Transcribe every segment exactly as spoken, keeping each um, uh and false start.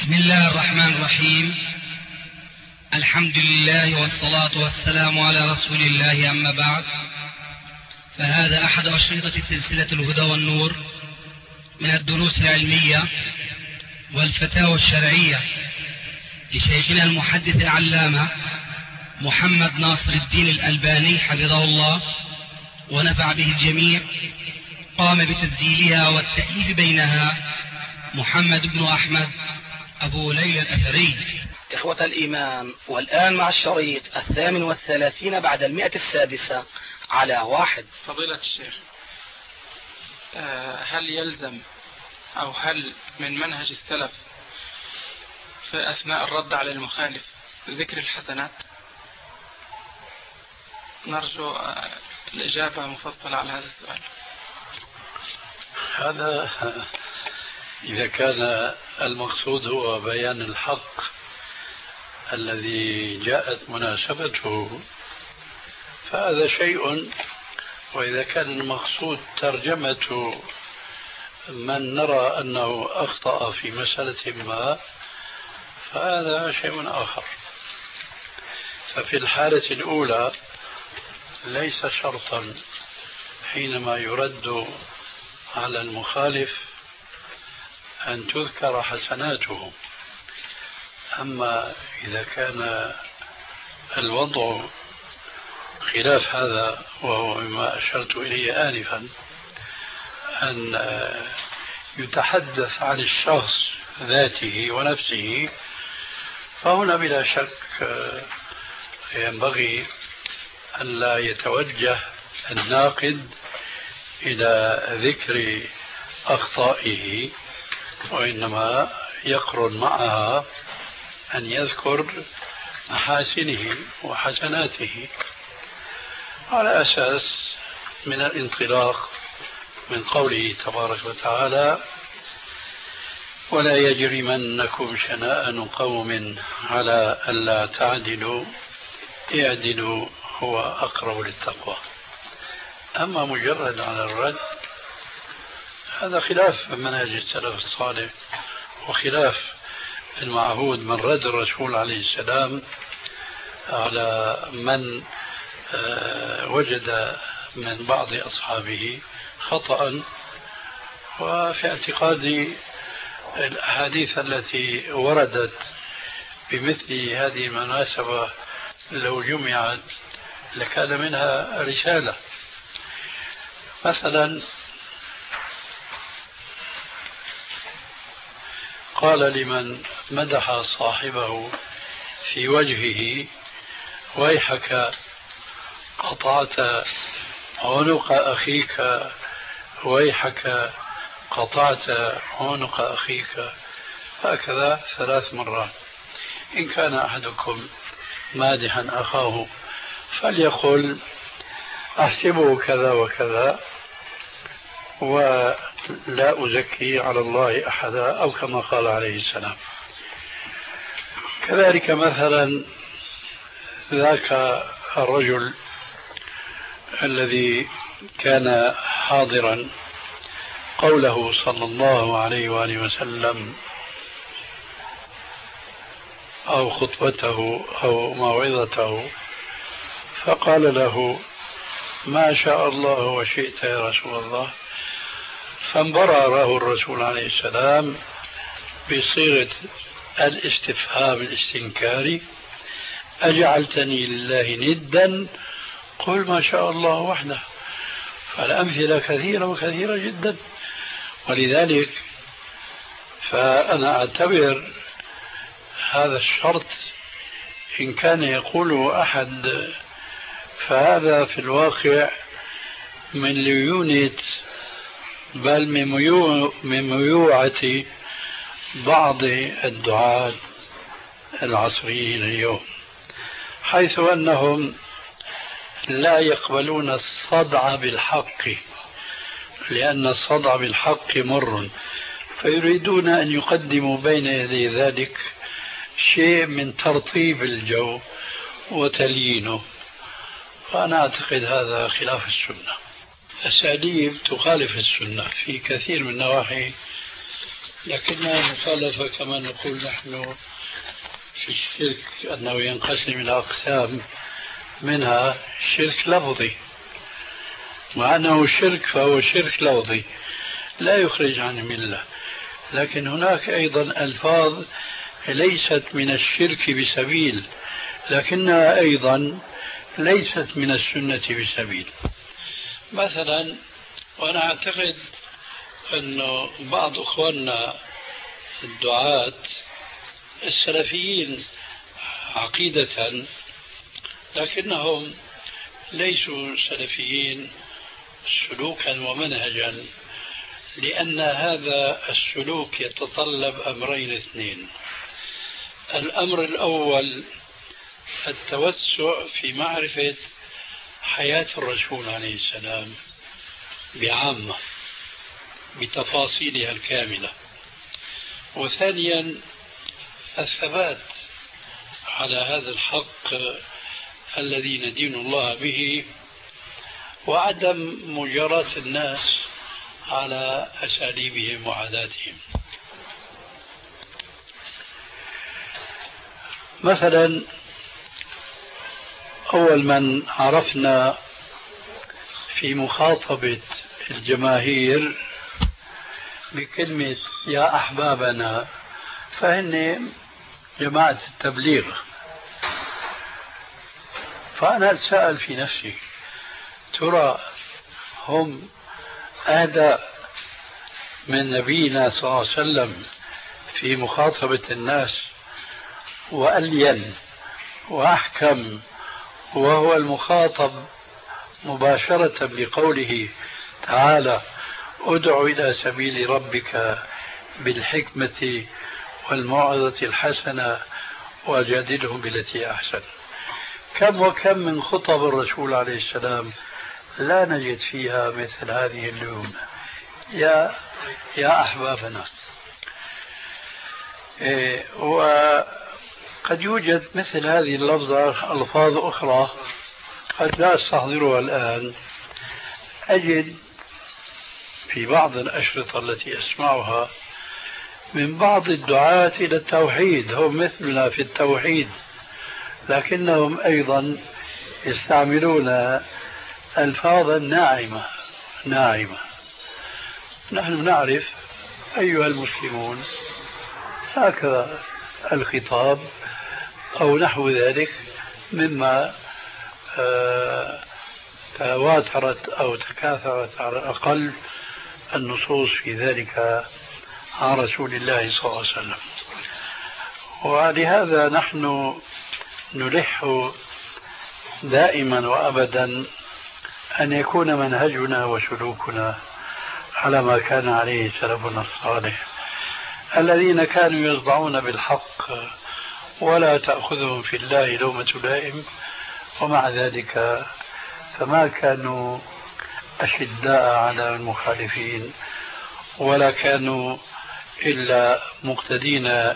بسم الله الرحمن الرحيم. الحمد لله والصلاة والسلام على رسول الله، أما بعد، فهذا أحد أشرطة سلسلة الهدى والنور من الدروس العلمية والفتاوى الشرعية لشيخنا المحدث العلامة محمد ناصر الدين الألباني حفظه الله ونفع به الجميع. قام بتسجيلها والتأليف بينها محمد بن أحمد أبو ليلى الأثري. إخوة الإيمان، والآن مع الشريط الثامن والثلاثين بعد المئة السادسة على واحد. فضيلة الشيخ، هل يلزم أو هل من منهج السلف في أثناء الرد على المخالف ذكر الحسنات؟ نرجو الإجابة مفصلة على هذا السؤال. هذا إذا كان المقصود هو بيان الحق الذي جاءت مناسبته فهذا شيء، وإذا كان المقصود ترجمة من نرى أنه أخطأ في مسألة ما فهذا شيء آخر. ففي الحالة الأولى ليس شرطا حينما يرد على المخالف أن تذكر حسناته، أما إذا كان الوضع خلاف هذا وهو مما أشرت إليه آنفا، أن يتحدث عن الشخص ذاته ونفسه، فهنا بلا شك ينبغي أن لا يتوجه الناقد إلى ذكر أخطائه، وإنما يقرن معها أن يذكر محاسنه وحسناته على أساس من الانطلاق من قوله تبارك وتعالى: ولا يجرمنكم شنآن قوم على ألا تعدلوا اعدلوا هو أقرب للتقوى. أما مجرد على الرد هذا خلاف منهج السلف الصالح وخلاف المعهود من رد الرسول عليه السلام على من وجد من بعض أصحابه خطأ. وفي اعتقادي الأحاديث التي وردت بمثل هذه المناسبة لو جمعت لكان منها رسالة. مثلا قال لمن مدح صاحبه في وجهه: ويحك قطعت عنق أخيك، ويحك قطعت عنق أخيك، هكذا ثلاث مرات. إن كان أحدكم مادحا أخاه فليقل: أحسبه كذا وكذا ولا أزكي على الله أحدا، أو كما قال عليه السلام. كذلك مثلا ذاك الرجل الذي كان حاضرا قوله صلى الله عليه وآله وسلم أو خطبته أو موعظته، فقال له: ما شاء الله وشئت يا رسول الله، فانبرأ له الرسول عليه السلام بصيغة الاستفهام الاستنكاري: أجعلتني لله ندا؟ قل ما شاء الله وحده. فالأمثلة كثيرة وكثيرة جدا. ولذلك فأنا أعتبر هذا الشرط إن كان يقوله أحد فهذا في الواقع من ليونة، بل من ميوعة بعض الدعاة العصريين اليوم، حيث أنهم لا يقبلون الصدع بالحق، لأن الصدع بالحق مر، فيريدون أن يقدموا بين يدي ذلك شيء من ترطيب الجو وتليينه. فأنا أعتقد هذا خلاف السنة. أساليب تخالف السنة في كثير من النواحي لكنها مخالفة كما نقول نحن في الشرك أنه ينقسم إلى أقسام، منها شرك لفظي، مع أنه شرك فهو شرك لفظي لا يخرج عن الملة، لكن هناك أيضا ألفاظ ليست من الشرك بسبيل لكنها أيضا ليست من السنة بسبيل. مثلا، وأنا أعتقد أن بعض أخواننا الدعاة السلفيين عقيدة لكنهم ليسوا سلفيين سلوكا ومنهجا، لأن هذا السلوك يتطلب أمرين اثنين. الأمر الأول التوسع في معرفة حياة الرسول عليه السلام بعامة بتفاصيلها الكاملة، وثانيا الثبات على هذا الحق الذي ندين الله به، وعدم مجاراة الناس على أساليبهم وعاداتهم. مثلا، أول من عرفنا في مخاطبة الجماهير بكلمة يا أحبابنا فهن جماعة التبليغ. فأنا أتساءل في نفسي، ترى هم أهدى من نبينا صلى الله عليه وسلم في مخاطبة الناس وألين وأحكم، وهو المخاطب مباشرة بقوله تعالى ادع إلى سبيل ربك بالحكمة والموعظة الحسنة وجادلهم بالتي أحسن. كم وكم من خطب الرسول عليه السلام لا نجد فيها مثل هذه اليوم يا يا أحبابنا. إيه، وقد يوجد مثل هذه اللفظة ألفاظ أخرى قد لا أستحضرها الآن. أجد في بعض الأشرطة التي أسمعها من بعض الدعاة إلى التوحيد، هم مثلنا في التوحيد، لكنهم أيضا يستعملون ألفاظا ناعمة ناعمة. نحن نعرف أيها المسلمون هكذا الخطاب أو نحو ذلك مما آه تواترت أو تكاثرت على الأقل النصوص في ذلك عن رسول الله صلى الله عليه وسلم. ولهذا نحن نلح دائما وأبدا أن يكون منهجنا وسلوكنا على ما كان عليه سلفنا الصالح الذين كانوا يصدعون بالحق ولا تأخذهم في الله لومة لائم، ومع ذلك فما كانوا أشداء على المخالفين ولا كانوا إلا مقتدين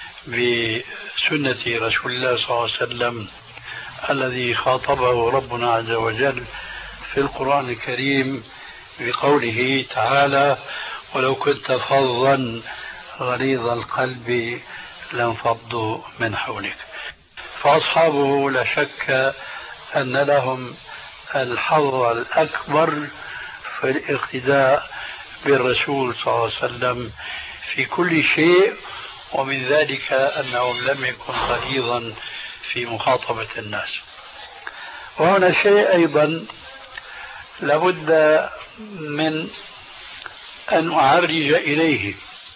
بسنة رسول الله صلى الله عليه وسلم الذي خاطبه ربنا عز وجل في القرآن الكريم بقوله تعالى ولو كنت فظا غليظ القلب لانفضوا من حولك. فأصحابه لا شك أن لهم الحظ الأكبر في الاقتداء بالرسول صلى الله عليه وسلم في كل شيء، ومن ذلك أنهم لم يكن غليظا في مخاطبة الناس. وهنا شيء أيضا لابد من أن أعرج إليه،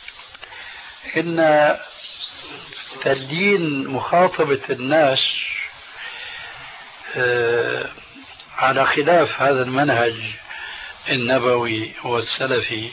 إن تلين مخاطبة الناس على خلاف هذا المنهج النبوي والسلفي،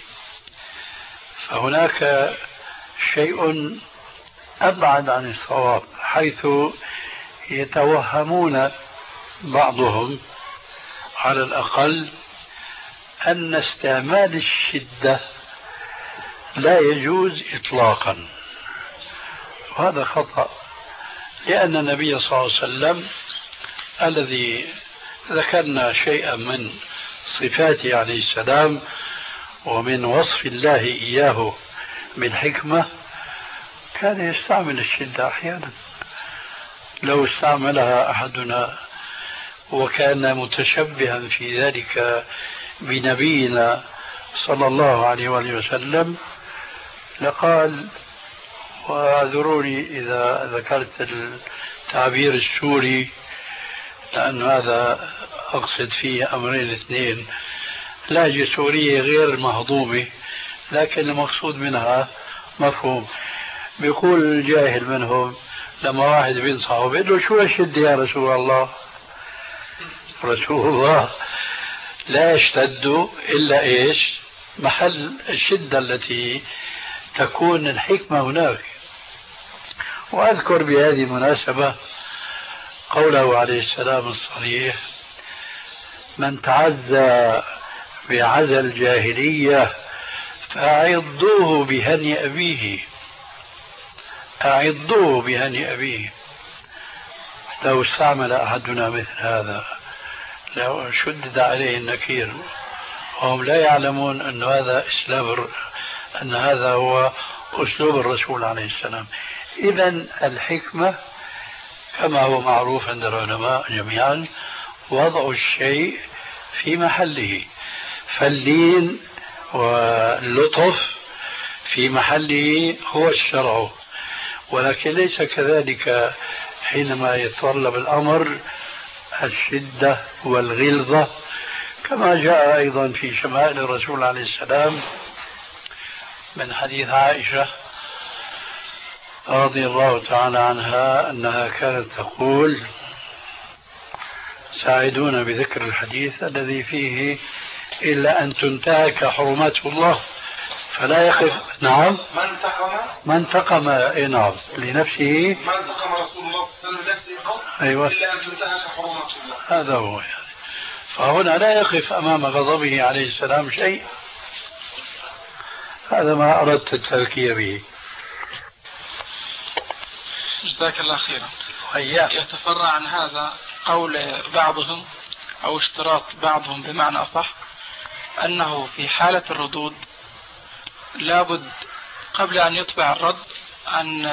فهناك شيء أبعد عن الصواب، حيث يتوهمون بعضهم على الأقل أن استعمال الشدة لا يجوز إطلاقا، وهذا خطأ، لأن النبي صلى الله عليه وسلم الذي ذكرنا شيئا من صفاته عليه السلام ومن وصف الله إياه بالحكمة كان يستعمل الشدة أحيانا. لو استعملها أحدنا وكان متشبها في ذلك بنبينا صلى الله عليه وآله وسلم لقال، واعذروني إذا ذكرت التعبير السوري لأن هذا أقصد فيه أمرين اثنين، لهجة سورية غير مهضومة لكن المقصود منها مفهوم. بيقول الجاهل منهم لما واحد بينصحه بيقول له شو الشدة يا رسول الله؟ رسول الله لا يشتد إلا إيش؟ محل الشدة التي تكون الحكمة هناك. وأذكر بهذه المناسبة قوله عليه السلام الصريح: من تعزى بعزى الجاهلية فأعضوه بهني أبيه، أعضوه بهني أبيه. لو استعمل أحدنا مثل هذا لو شدد عليه النكير وهم لا يعلمون أن هذا أسلوب أن هذا هو أسلوب الرسول عليه السلام. إذن الحكمة كما هو معروف عند العلماء جميعا وضع الشيء في محله، فاللين واللطف في محله هو الشرع، ولكن ليس كذلك حينما يتطلب الأمر الشدة والغلظة، كما جاء أيضا في شمائل الرسول عليه السلام من حديث عائشة رضي الله تعالى عنها أنها كانت تقول: ساعدونا بذكر الحديث الذي فيه إلا أن تنتهك حرمات الله فلا يقف. نعم، من انتقم من انتقم إيه نعم لنفسه، من انتقم رسول الله صلى الله عليه وسلم لنفسه قط أيوة. إلا أن تنتهك حرمات الله. هذا هو يعني. فهنا لا يقف أمام غضبه عليه السلام شيء. هذا ما أردت التذكير به. جزاك الله خيرا. وإياك. يتفرع عن هذا قول بعضهم أو اشتراط بعضهم بمعنى أصح أنه في حالة الردود لابد قبل أن يطبع الرد أن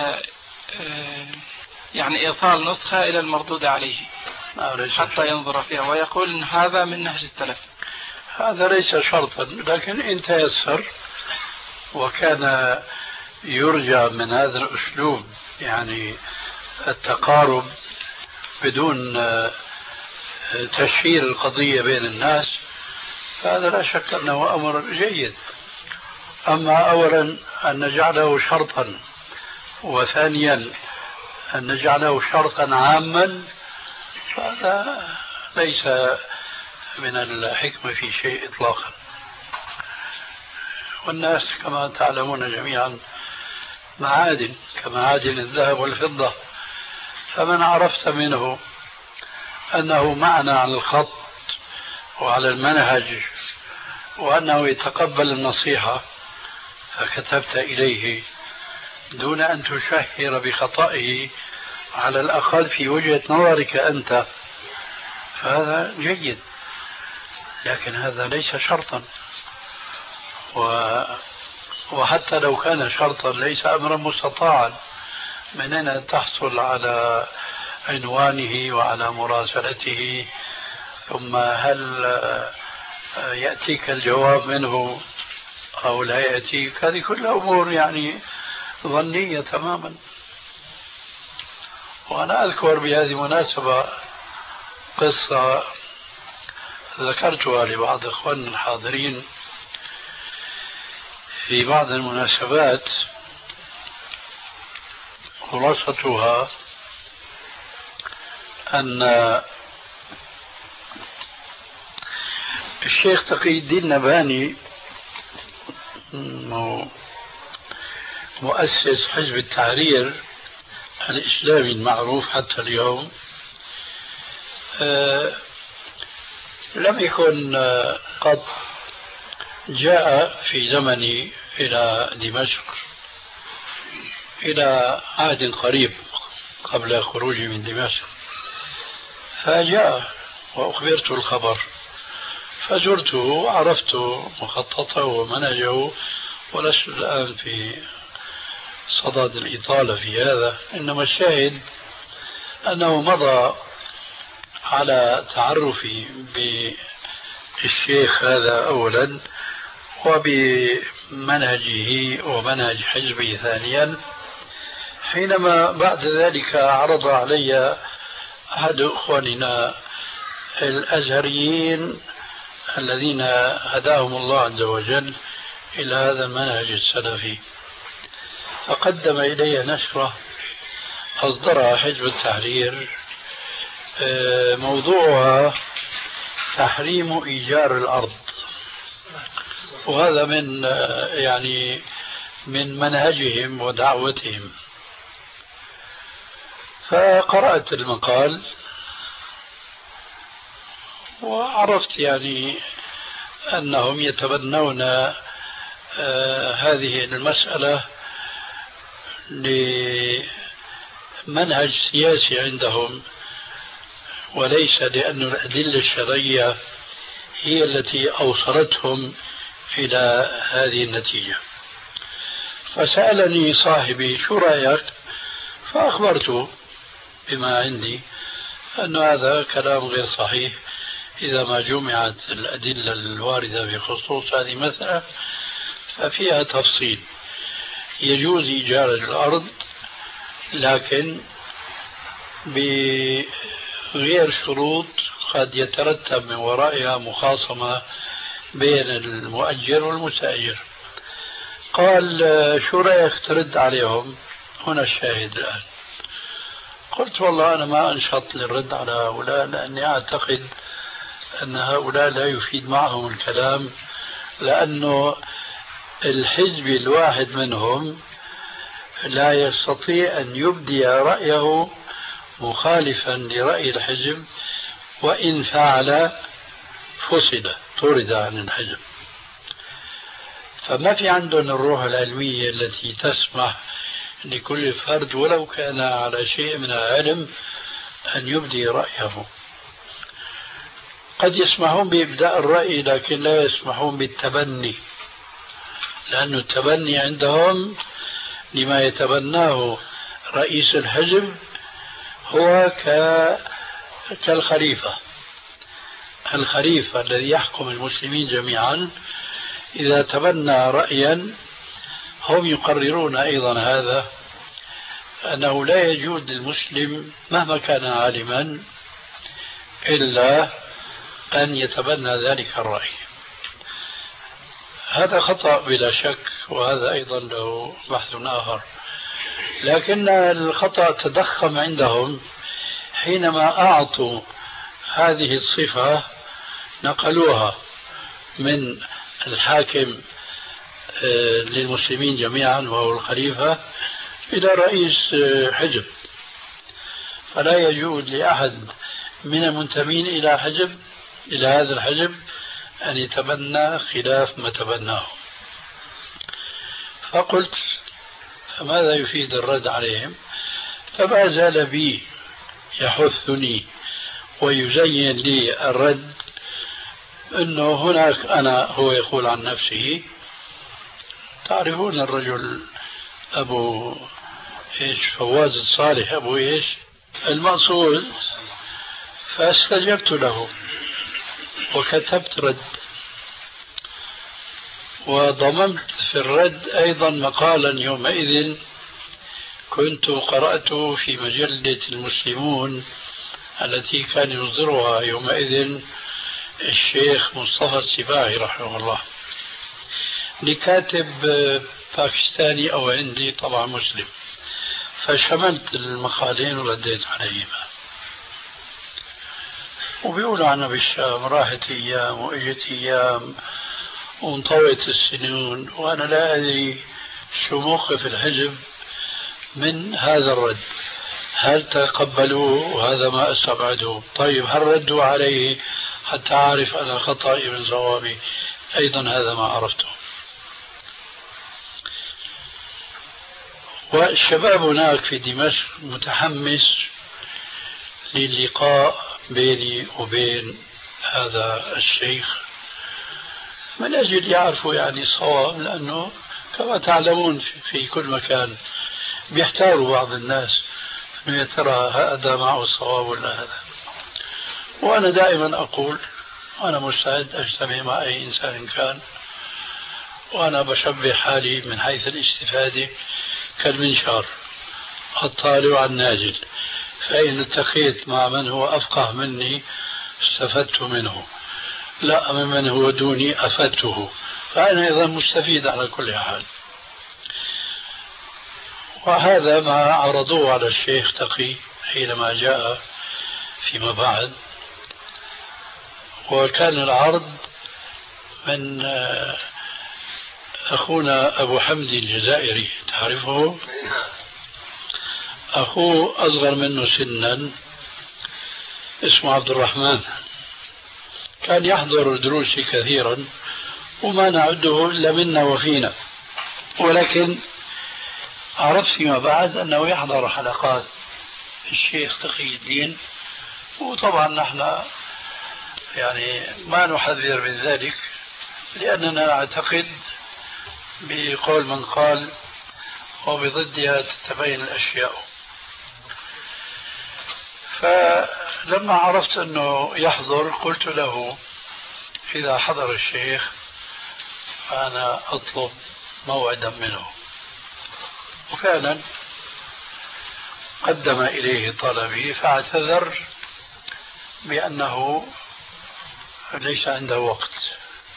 يعني إيصال نسخة إلى المردود عليه حتى ينظر فيها، ويقول إن هذا من نهج السلف. هذا ليس شرطا، لكن إن تيسر وكان يرجى من هذا الأسلوب يعني التقارب بدون تشهير القضية بين الناس، فهذا لا شك أنه أمر جيد. أما أولا أن نجعله شرطا، وثانيا أن نجعله شرطا عاما، فهذا ليس من الحكمة في شيء إطلاقا. والناس كما تعلمون جميعا معادن كمعادن الذهب والفضة، فمن عرفت منه أنه معنى على الخط وعلى المنهج وأنه يتقبل النصيحة فكتبت إليه دون أن تشهر بخطئه على الأقل في وجهة نظرك أنت، فهذا جيد، لكن هذا ليس شرطا. و... وحتى لو كان شرطا ليس أمرا مستطاعا. من أين تحصل على عنوانه وعلى مراسلته، ثم هل يأتيك الجواب منه أو لا يأتيك؟ هذه كلها أمور يعني ظنية تماما. وأنا أذكر بهذه المناسبة قصة ذكرتها لبعض إخواننا الحاضرين في بعض المناسبات، خلاصتها أن الشيخ تقي الدين النبهاني مؤسس حزب التحرير الإسلامي المعروف حتى اليوم، لم يكن قد جاء في زمني إلى دمشق إلى عهد قريب قبل خروجي من دمشق، فجاء وأخبرت الخبر، فزرته وعرفت مخططه ومنهجه ولست الآن في صدد الإطالة في هذا، إنما الشاهد أنه مضى على تعرفي بالشيخ هذا أولا وبمنهجه ومنهج حزبه ثانيا، حينما بعد ذلك عرض علي أحد إخواننا الأزهريين الذين هداهم الله عز وجل إلى هذا المنهج السلفي، فقدم إلي نشرة أصدرها حزب التحرير موضوعها تحريم إيجار الأرض، وهذا من يعني من منهجهم ودعوتهم. فقرأت المقال وعرفت يعني أنهم يتبنون آه هذه المسألة لمنهج سياسي عندهم، وليس لأن الأدلة الشرعية هي التي أوصلتهم إلى هذه النتيجة. فسألني صاحبي شو رأيك؟ فأخبرته بما عندي أن هذا كلام غير صحيح إذا ما جمعت الأدلة الواردة بخصوص هذه المسألة، ففيها تفصيل. يجوز إيجار الأرض لكن بغير شروط قد يترتب من ورائها مخاصمة بين المؤجر والمستأجر. قال شو رأيك ترد عليهم؟ هنا الشاهد الآن. قلت والله أنا ما أنشط للرد على هؤلاء، لأني أعتقد أن هؤلاء لا يفيد معهم الكلام، لأنه الحزب الواحد منهم لا يستطيع أن يبدي رأيه مخالفا لرأي الحزب، وإن فعل فصل طرد عن الحزب. فما في عندهم الروح العلمية التي تسمح لكل فرد ولو كان على شيء من العلم أن يبدي رأيه. قد يسمحون بإبداء الرأي لكن لا يسمحون بالتبني، لأن التبني عندهم لما يتبناه رئيس الحزب هو كالخليفة. الخليفة الذي يحكم المسلمين جميعا إذا تبنى رأيا هم يقررون أيضا هذا، أنه لا يجوز للمسلم مهما كان عالما إلا أن يتبنى ذلك الرأي. هذا خطأ بلا شك، وهذا أيضا له بحث آخر، لكن الخطأ تضخم عندهم حينما أعطوا هذه الصفة، نقلوها من الحاكم للمسلمين جميعا وهو الخليفة إلى رئيس حزب. فلا يجوز لأحد من المنتمين إلى حزب إلى هذا الحزب أن يتبنى خلاف ما تبناه. فقلت فماذا يفيد الرد عليهم؟ فما زال بي يحثني ويزين لي الرد أنه هناك أنا هو يقول عن نفسه، تعرفون الرجل أبو إيش فواز الصالح أبو إيش المقصود. فاستجبت له وكتبت رد، وضممت في الرد أيضا مقالا يومئذ كنت قرأته في مجلة المسلمون التي كان يصدرها يومئذ الشيخ مصطفى السباعي رحمه الله، لكاتب باكستاني أو هندي طبعا مسلم. فشملت المقالين ورديت عليهما. وبيقولوا عنا بالشام راحت أيام وإجت أيام وانطوت السنون، وأنا لا أدري شو موقف الحزب من هذا الرد. هل تقبلوه؟ وهذا ما أستبعده. طيب هل ردوا عليه حتى أعرف أنا خطأي من صوابي؟ أيضا هذا ما عرفته. والشباب هناك في دمشق متحمس للقاء بيني وبين هذا الشيخ من أجل يعرفوا يعني الصواب، لأنه كما تعلمون في كل مكان بيحتاروا بعض الناس أنه يا ترى هذا معه الصواب ولا هذا. وأنا دائما أقول أنا مستعد أجتمع مع أي إنسان كان، وأنا بشبه حالي من حيث الاستفادة كالمنشار الطالع الناجل، فإن التقيت مع من هو أفقه مني استفدت منه، لا ممن هو دوني أفدته، فأنا أيضا مستفيد على كل حال. وهذا ما عرضوه على الشيخ تقي حينما جاء فيما بعد، وكان العرض من أخونا أبو حمدي الجزائري، تعرفه؟ أخوه أصغر منه سنا اسمه عبد الرحمن، كان يحضر دروسي كثيرا وما نعده إلا منا وفينا، ولكن عرفت فيما بعد أنه يحضر حلقات الشيخ تقي الدين، وطبعا نحن يعني ما نحذر من ذلك لأننا نعتقد بقول من قال وبضدها تتبين الأشياء. فلما عرفت أنه يحضر قلت له إذا حضر الشيخ فأنا أطلب موعدا منه، وفعلا قدم إليه طلبي فاعتذر بأنه ليس عنده وقت،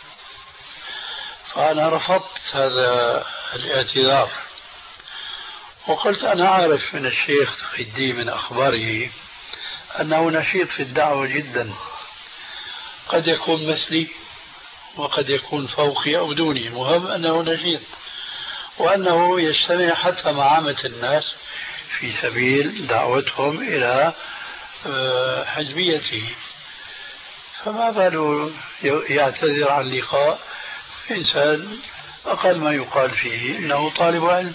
فأنا رفضت هذا الاعتذار وقلت أنا عارف من الشيخ تقي الدين من أخباره أنه نشيط في الدعوة جدا، قد يكون مثلي وقد يكون فوقي أو دوني، مهم أنه نشيط وأنه يجتمع حتى مع عامة الناس في سبيل دعوتهم إلى حزبيته، فما باله يعتذر عن لقاء إنسان أقل ما يقال فيه إنه طالب علم.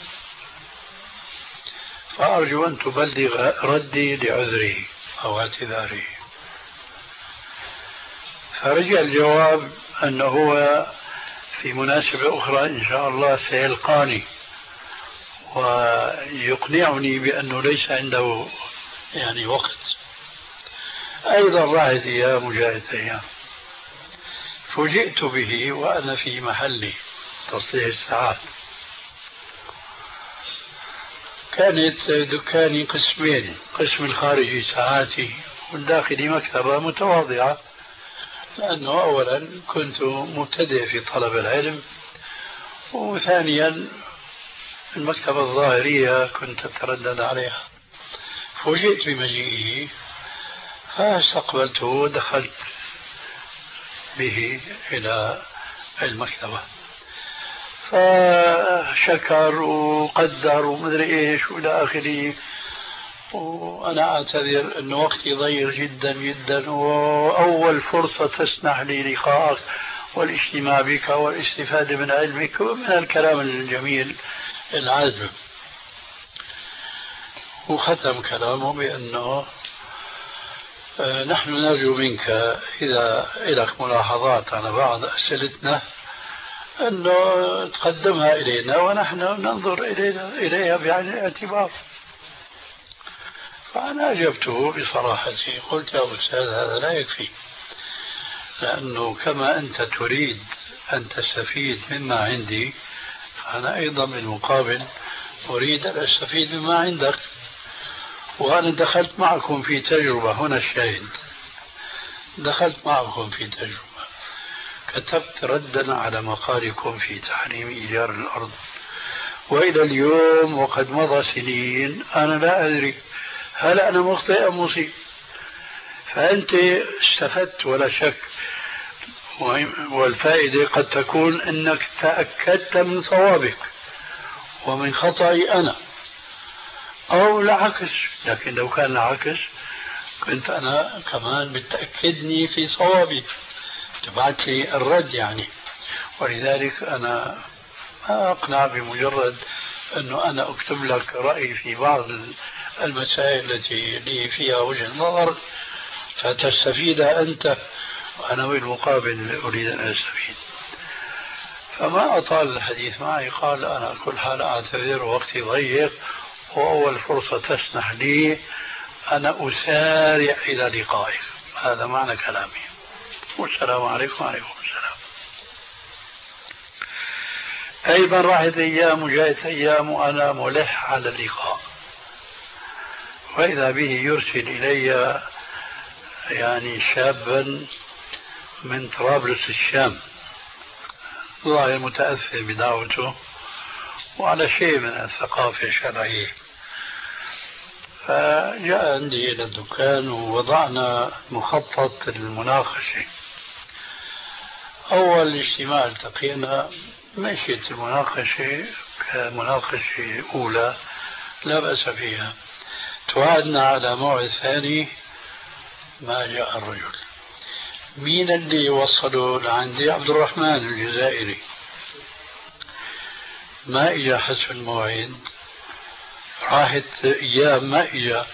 فأرجو أن تبلغ ردي لعذره أو اعتذاره. فرجع الجواب أنه هو في مناسبة أخرى إن شاء الله سيلقاني ويقنعني بأنه ليس عنده يعني وقت. أيضا راحت إياه مجاهد أيام، فوجئت به وأنا في محلي تصليح الساعات. كانت دكاني قسمين، قسم الخارجي ساعاتي والداخلي مكتبة متواضعة، لأنه أولا كنت مبتدئ في طلب العلم، وثانيا المكتبة الظاهرية كنت أتردد عليها. فوجئت بمجيئه فاستقبلته ودخلت به إلى المكتبة، فشكر وقدر ومدري إيش وإلى آخره، وأنا أعتذر أن وقتي ضيق جدا جدا، وأول فرصة تسنح لي لقائك والاجتماع بك والاستفادة من علمك ومن الكلام الجميل العذب. وختم كلامه بأنه نحن نرجو منك إذا لك ملاحظات على بعض أسئلتنا أنه تقدمها إلينا ونحن ننظر إلينا إليها بعين الاعتبار. فأنا أجبته بصراحتي، قلت يا أستاذ هذا لا يكفي، لأنه كما أنت تريد أن تستفيد مما عندي فأنا أيضا بالمقابل أريد أن أستفيد مما عندك، وأنا دخلت معكم في تجربة، هنا الشاهد، دخلت معكم في تجربة، كتبت ردا على مقالكم في تحريم إيجار الأرض، وإلى اليوم وقد مضى سنين أنا لا أدري هل أنا مخطئ أم مصيب. فأنت استفدت ولا شك، والفائدة قد تكون أنك تأكدت من صوابك ومن خطأي أنا، أو العكس. لكن لو كان العكس كنت أنا كمان بتأكدني في صوابي، تبعت لي الرد يعني. ولذلك أنا ما أقنع بمجرد أنه أنا أكتب لك رأيي في بعض المسائل التي لي فيها وجه نظر فتستفيد أنت، وأنا بالمقابل أريد أن أستفيد. فما أطال الحديث معي، قال أنا كل حال أعتذر وقتي ضيق، وأول فرصة تسنح لي أنا أسارع إلى لقائك. هذا معنى كلامي. والسلام عليكم. وعليكم السلام. أيضا راحت أيام وجاءت أيام وأنا ملح على اللقاء، وإذا به يرسل إلي يعني شابا من طرابلس الشام، ظاهر متأثر بدعوته وعلى شيء من الثقافة الشرعية، فجاء عندي إلى الدكان ووضعنا مخطط المناقشة. أول اجتماع التقينا مشيت المناقشة كمناقشة أولى لا بأس فيها، توعدنا على موعد ثاني، ما جاء الرجل. مين اللي وصله لعندي؟ عبد الرحمن الجزائري. ما إجا حسب الموعد، راحت أيام ما إجا.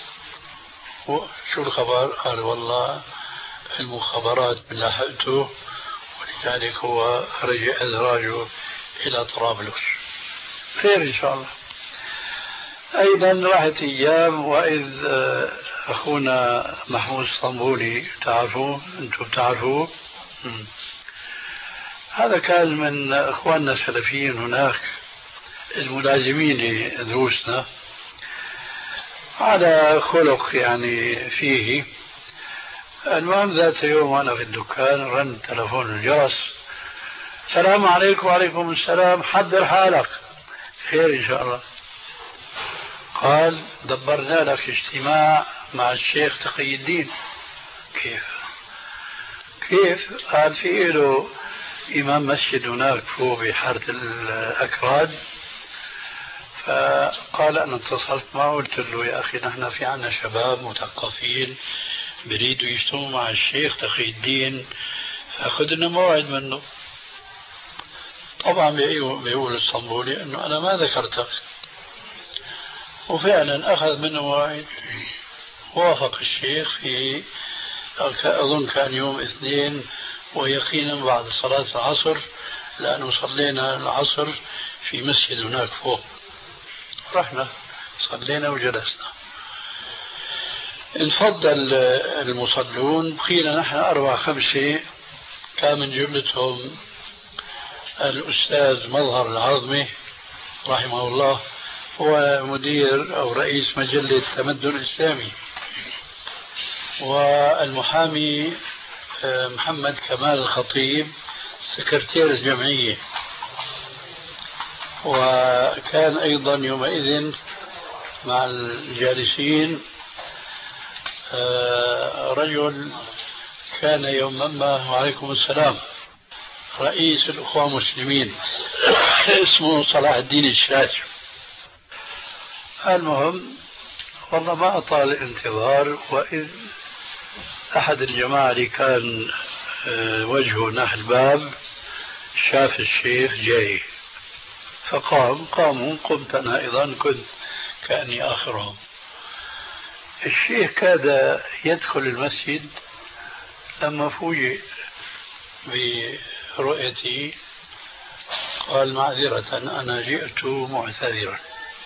شو الخبر؟ قال والله المخابرات لحقته، ولذلك هو رجع إدراجه إلى طرابلس. خير إن شاء الله. أيضا راحت أيام وإذ أخونا محمود الصنبولي، تعرفوه أنتم بتعرفوه، هذا كان من أخواننا السلفيين هناك الملازمين دروسنا، على خلق يعني فيه. المهم ذات يوم وأنا في الدكان رن تلفون الجرس، السلام عليكم. وعليكم السلام. حضر حالك. خير إن شاء الله. قال دبرنا لك اجتماع مع الشيخ تقي الدين. كيف كيف؟ قال في له إمام مسجد هناك فوق بحارة الأكراد، فقال أنا اتصلت معه قلت له يا أخي نحن في عنا شباب مثقفين بريدوا يجتمعوا مع الشيخ تقي الدين، فأخذ لنا موعد منه. طبعا بيقول الصنبولي أنه أنا ما ذكرتك، وفعلا أخذ منه موعد. وافق الشيخ في أظن كان يوم اثنين، ويقينا بعد صلاة العصر، لأنه صلينا العصر في مسجد هناك فوق. رحنا صلينا وجلسنا، انفضل المصلون، بقينا نحن أربع خمسة، كان من جملتهم الأستاذ مظهر العظمي رحمه الله، هو مدير أو رئيس مجلة تمدن الإسلامي، والمحامي محمد كمال الخطيب سكرتير الجمعية، وكان أيضا يومئذ مع الجالسين رجل كان يوما ما، وعليكم السلام، رئيس الأخوة المسلمين اسمه صلاح الدين الشاشي. المهم والله ما أطال الانتظار، وإذ أحد الجماعة اللي كان وجهه ناحية الباب شاف الشيخ جاي، فقام قاموا، قمت أنا أيضا كنت كأني آخرهم. الشيخ كاد يدخل المسجد لما فوجئ برؤيتي قال معذرة أنا جئت معتذرا.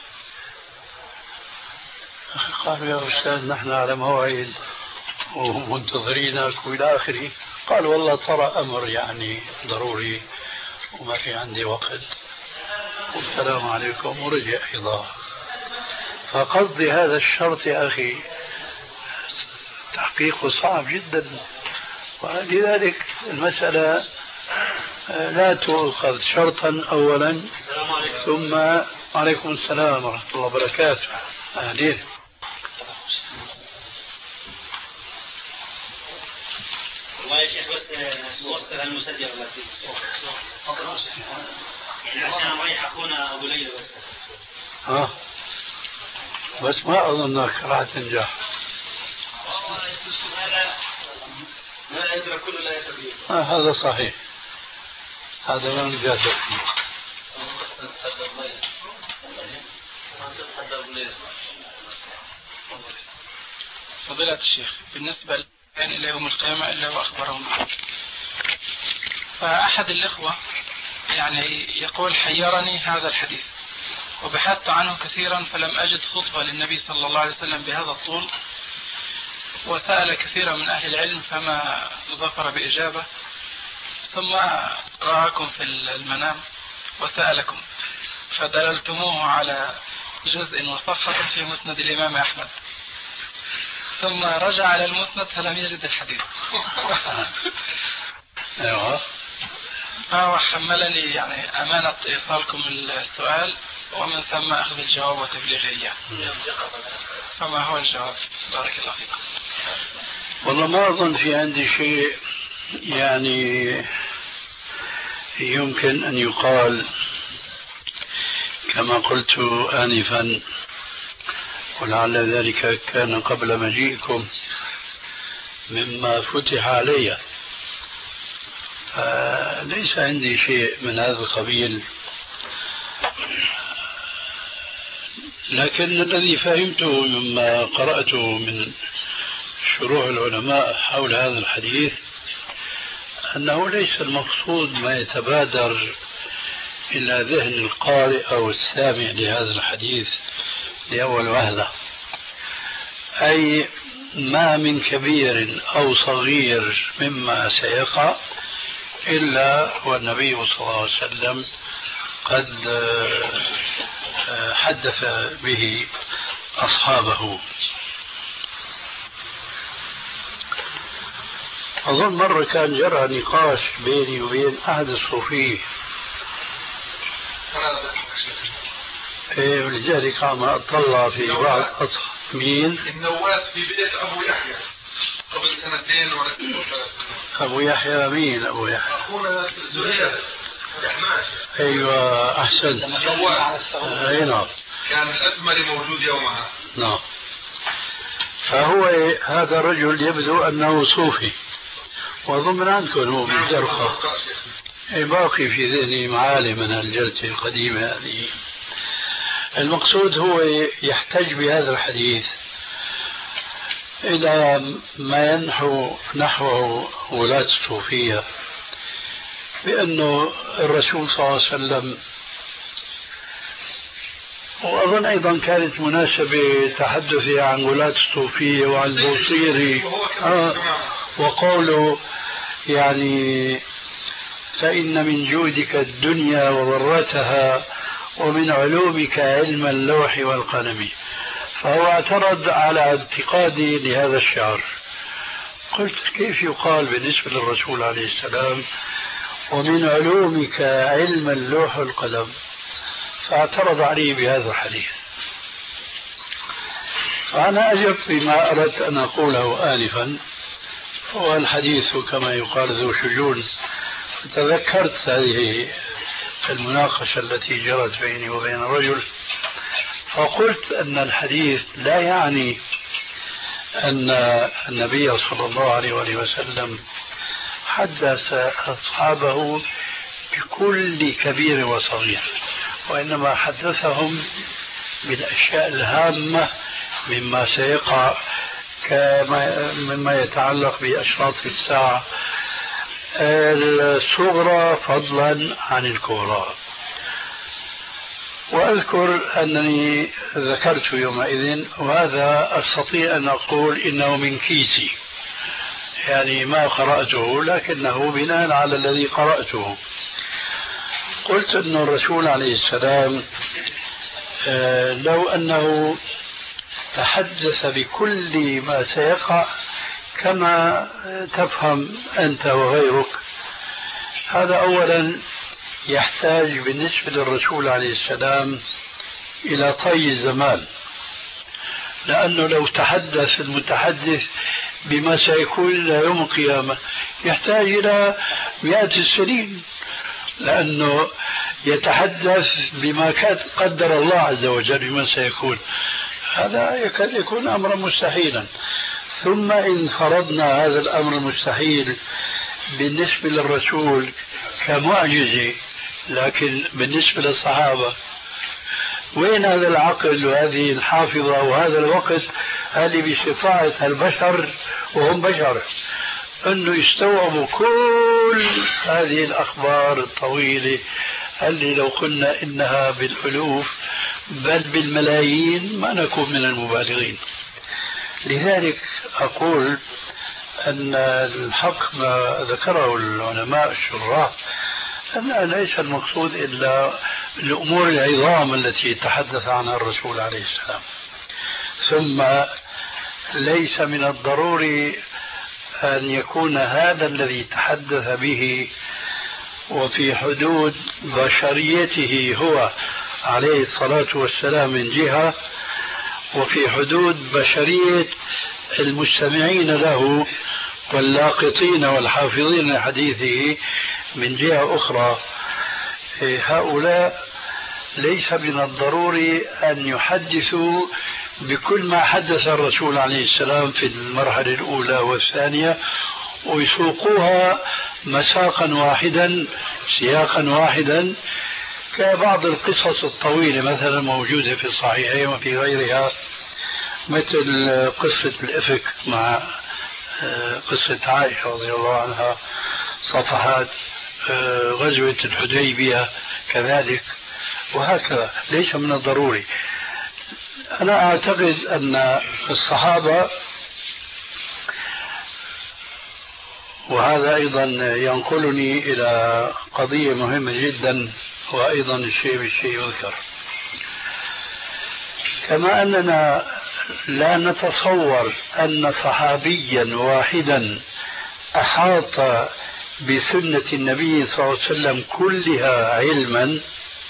قالوا يا أستاذ نحن على موعد ومنتظرينك وإلى آخره. قال والله ترى أمر يعني ضروري وما في عندي وقت، والسلام عليكم، ورجع أيضا. فقصدي هذا الشرط يا أخي تحقيقه صعب جدا، ولذلك المسألة لا تؤخذ شرطا أولا ثم عليكم السلام ورحمة الله وبركاته. أهلين. والله يا شيخ بس وصل المسجل يعني عشان رايح أخونا أبو ليلى بس. ها بس ما أظنك راح تنجح. لا يدرك كل لا يتبين. آه هذا صحيح، هذا ما نجازف فيه. فضيلة الشيخ، بالنسبة إلى يوم القيامة إلا وأخبرهم به، فأحد الإخوة يعني يقول حيرني هذا الحديث وبحثت عنه كثيرا فلم أجد خطبة للنبي صلى الله عليه وسلم بهذا الطول، وسأل كثيرا من أهل العلم فما ظفر بإجابة، ثم رآكم في المنام وسألكم فدللتموه على جزء وصفحة في مسند الإمام أحمد، ثم رجع على المسند فلم يجد الحديث. فهو حملني يعني أمانة إيصالكم السؤال ومن ثم أخذ الجواب وتبليغه إياه. فما هو الجواب؟ بارك الله فيكم. والله ما أظن في عندي شيء يعني يمكن أن يقال كما قلت آنفا، ولعل ذلك كان قبل مجيئكم مما فتح علي، فليس عندي شيء من هذا القبيل. لكن الذي فهمته مما قرأته من شروح العلماء حول هذا الحديث أنه ليس المقصود ما يتبادر إلى ذهن القارئ أو السامع لهذا الحديث لأول وهلة، أي ما من كبير أو صغير مما سيقع إلا والنبي صلى الله عليه وسلم قد حدث به أصحابه. أظن مرة كان جرى نقاش بيني وبين أحد الصوفية، إيه ولذلك عم أطلع في بعض أصحاب مين؟ النوات في بيت أبو يحيى قبل سنتين ولا ثلاث سنين. أبو يحيى مين أبو يحيى؟ أخونا زهير يحماش. أيوة أحسنت. أي نعم. كان الأزمري موجود يومها. نعم. فهو هذا الرجل يبدو أنه صوفي، وأظن من عندكم هو من زرقاء. أي باقي في ذهني معالم من الجلسة القديمة هذه. المقصود هو يحتج بهذا الحديث إلى ما ينحو نحوه ولاة الصوفية، بأنه الرسول صلى الله عليه وسلم، وأظن أيضا كانت مناسبة تحدثي عن ولاة الصوفية وعن البوصيري آه وقوله يعني فإن من جودك الدنيا وضرتها ومن علومك علم اللوح والقلم. فهو اعترض على اعتقادي لهذا الشعر. قلت كيف يقال بالنسبة للرسول عليه السلام ومن علومك علم اللوح والقلم؟ فاعترض علي بهذا الحديث. فأنا أجبت بما أردت أن أقوله آنفا، والحديث كما يقال ذو شجون. تذكرت هذه المناقشة التي جرت بيني وبين الرجل، فقلت أن الحديث لا يعني أن النبي صلى الله عليه وسلم حدث أصحابه بكل كبير وصغير، وإنما حدثهم بالأشياء الهامة مما سيقع، كما مما يتعلق بأشراط الساعة الصغرى فضلا عن الكبرى. وأذكر أنني ذكرت يومئذ، وهذا أستطيع أن أقول إنه من كيسي، يعني ما قرأته لكنه بناء على الذي قرأته. قلت أن الرسول عليه السلام لو أنه تحدث بكل ما سيقع كما تفهم أنت وغيرك، هذا أولا يحتاج بالنسبة للرسول عليه السلام إلى طي الزمان، لأنه لو تحدث المتحدث بما سيكون إلى يوم القيامة يحتاج إلى مئات السنين، لأنه يتحدث بما قدر الله عز وجل بما سيكون. هذا يكاد يكون أمرا مستحيلا. ثم إن فرضنا هذا الأمر المستحيل بالنسبة للرسول كمعجزة، لكن بالنسبة للصحابة وين هذا العقل وهذه الحافظة وهذا الوقت هذه باستطاعة البشر وهم بشر؟ أنه يستوعبوا كل هذه الأخبار الطويلة اللي لو قلنا إنها بالألوف بل بالملايين ما نكون من المبالغين. لذلك أقول أن الحق ما ذكره العلماء الشراح أن ليس المقصود إلا الأمور العظام التي تحدث عنها الرسول عليه السلام. ثم ليس من الضروري أن يكون هذا الذي تحدث به وفي حدود بشريته هو عليه الصلاة والسلام من جهة، وفي حدود بشرية المستمعين له واللاقطين والحافظين لحديثه من جهة أخرى. هؤلاء ليس من الضروري أن يحدثوا بكل ما حدث الرسول عليه السلام في المرحلة الأولى والثانية ويسوقوها مساقا واحدا سياقا واحدا كبعض القصص الطويلة مثلا موجودة في الصحيحين وفي غيرها، مثل قصة الإفك مع قصة عائشة رضي الله عنها، صفحات غزوة الحديبية كذلك، وهكذا. ليس من الضروري. أنا أعتقد أن الصحابة، وهذا أيضا ينقلني إلى قضية مهمة جدا، وأيضا الشيء بالشيء يذكر، كما أننا لا نتصور أن صحابيا واحدا أحاط بسنة النبي صلى الله عليه وسلم كلها علما،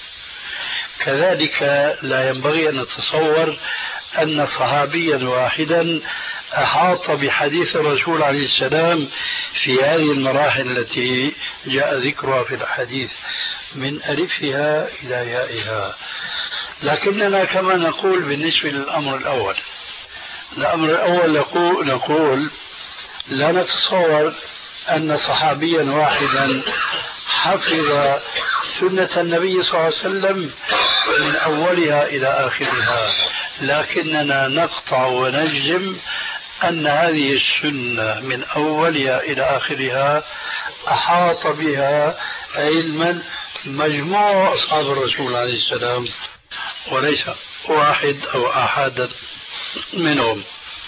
كذلك لا ينبغي أن نتصور أن صحابيا واحدا أحاط بحديث الرسول عليه السلام في هذه المراحل التي جاء ذكرها في الحديث من ألفها إلى يائها. لكننا كما نقول بالنسبة للأمر الأول، الأمر الأول نقول, نقول لا نتصور أن صحابيا واحدا حفظ سنة النبي صلى الله عليه وسلم من أولها إلى آخرها، لكننا نقطع ونجزم أن هذه السنة من أولها إلى آخرها أحاط بها علما مجموع أصحاب الرسول عليه السلام، وليس واحد أو أحد منهم.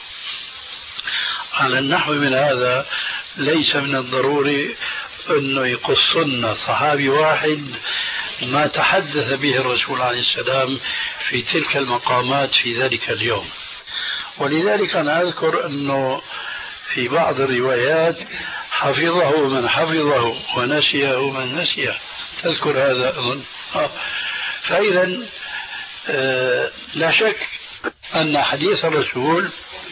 على النحو من هذا ليس من الضروري أنه يقصنا صحابي واحد ما تحدث به الرسول عليه السلام في تلك المقامات في ذلك اليوم. ولذلك أنا أذكر أنه في بعض الروايات حفظه من حفظه ونسيه من نسيه، تذكر هذا أظن. فإذا آه لا شك أن حديث الرسول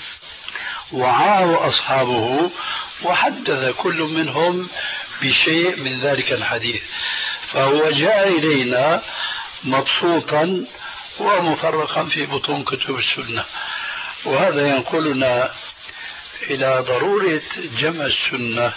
وعاه أصحابه وحدث كل منهم بشيء من ذلك الحديث، فهو جاء إلينا مبسوطا ومفرقا في بطون كتب السنة. وهذا ينقلنا إلى ضرورة جمع السنة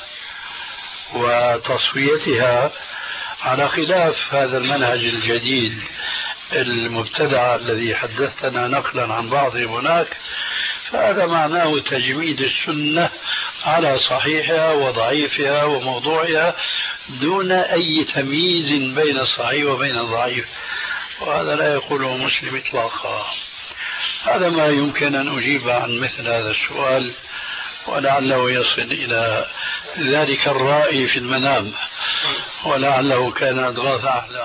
وتصفيتها على خلاف هذا المنهج الجديد المبتدع الذي حدثنا نقلا عن بعضهم هناك. فهذا معناه تجميد السنة على صحيحها وضعيفها وموضوعها دون أي تمييز بين الصحيح وبين الضعيف، وهذا لا يقوله مسلم إطلاقا. هذا ما يمكن أن أجيب عن مثل هذا السؤال، ولعله يصل إلى ذلك الرائي في المنام، ولعله كان أضغاث أحلام.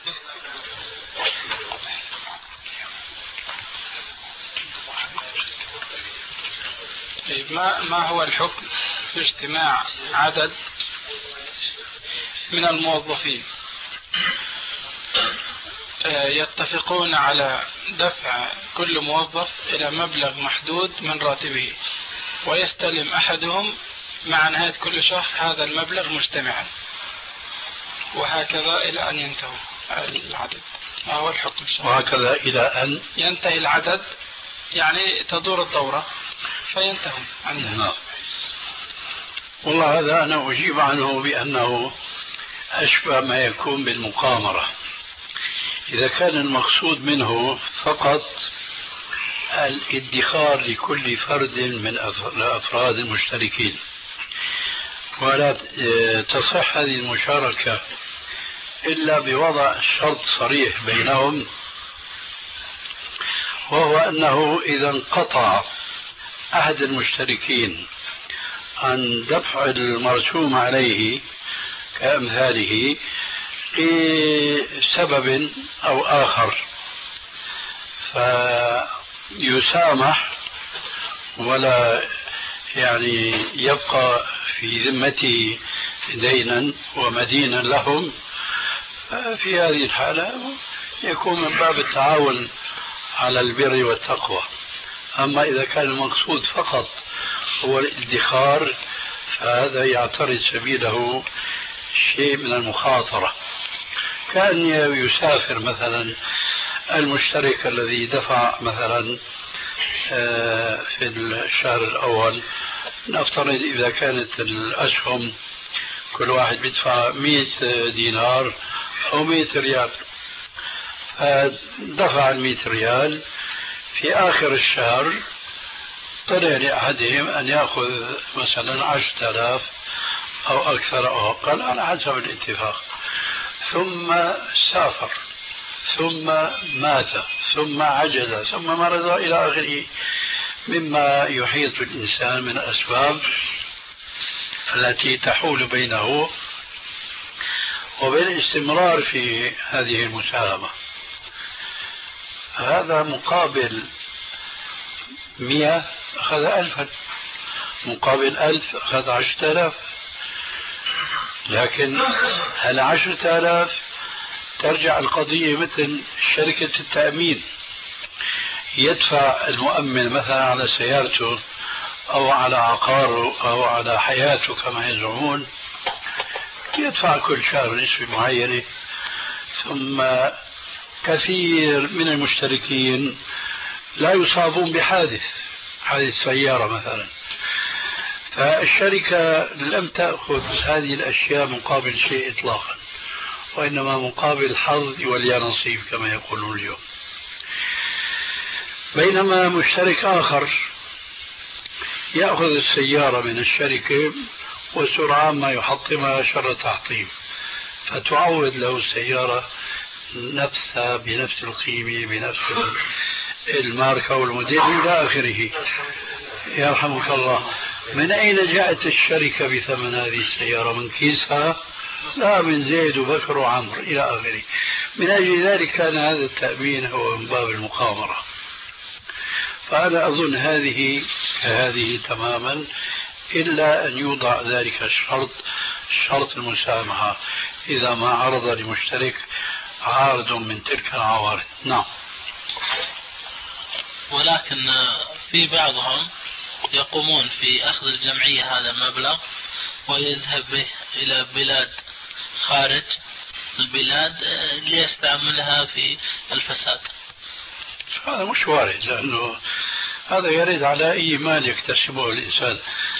ما ما هو الحكم في اجتماع عدد من الموظفين يتفقون على دفع كل موظف إلى مبلغ محدود من راتبه، ويستلم أحدهم مع نهاية كل شهر هذا المبلغ مجتمعا، وهكذا إلى أن ينتهي العدد؟ ما هو الحكم الشرعي؟ وهكذا إلى أن ينتهي العدد، يعني تدور الدورة فينتهوا عندنا. والله هذا أنا أجيب عنه بأنه أشبه ما يكون بالمقامرة. إذا كان المقصود منه فقط الادخار لكل فرد من الأفراد المشتركين، ولا تصح هذه المشاركة إلا بوضع شرط صريح بينهم، وهو أنه إذا انقطع أحد المشتركين عن دفع المرسوم عليه كأمثاله لسبب أو آخر فيسامح ولا يعني يبقى في ذمته دينا ومدينا لهم، في هذه الحالة يكون من باب التعاون على البر والتقوى. أما إذا كان المقصود فقط هو الادخار فهذا يعترض سبيله شيء من المخاطرة، كان يسافر مثلا المشترك الذي دفع مثلا في الشهر الأول، نفترض إذا كانت الأسهم كل واحد بيدفع مئة دينار أو مئة ريال، فدفع المئة ريال في آخر الشهر طلع لأحدهم أن يأخذ مثلا عشرة آلاف أو أكثر أو أقل على حسب الاتفاق، ثم سافر ثم مات ثم عجز ثم مرض إلى آخره مما يحيط الإنسان من الأسباب التي تحول بينه وبين الاستمرار في هذه المساهمة. هذا مقابل مئة أخذ ألفا، مقابل ألف أخذ عشرة آلاف، لكن هل عشرة آلاف ترجع القضية مثل شركة التأمين، يدفع المؤمن مثلا على سيارته أو على عقاره أو على حياته كما يزعمون، يدفع كل شهر نسبة معينة، ثم كثير من المشتركين لا يصابون بحادث حادث سيارة مثلا، فالشركة لم تأخذ هذه الأشياء مقابل شيء إطلاقا، وإنما مقابل الحظ واليانصيب كما يقولون اليوم. بينما مشترك آخر يأخذ السيارة من الشركة وسرعان ما يحطمها شر تحطيم، فتعوض له السيارة نفسها بنفس القيمة بنفس الماركة والموديل إلى آخره. يرحمك الله، من أين جاءت الشركة بثمن هذه السيارة؟ من كيسها؟ لا، من زيد وبكر وعمر إلى آخره. من أجل ذلك كان هذا التأمين هو من باب المقامرة. فأنا أظن هذه كهذه تماما، إلا أن يوضع ذلك الشرط، شرط المسامحة، إذا ما عرض لمشترك عارض من تلك العوارض. نعم. ولكن في بعضهم يقومون في أخذ الجمعية هذا المبلغ ويذهب به إلى بلاد خارج البلاد ليستعملها في الفساد. هذا مش وارد، لأنه هذا يرد على أي مال يكتسبه الإنسان.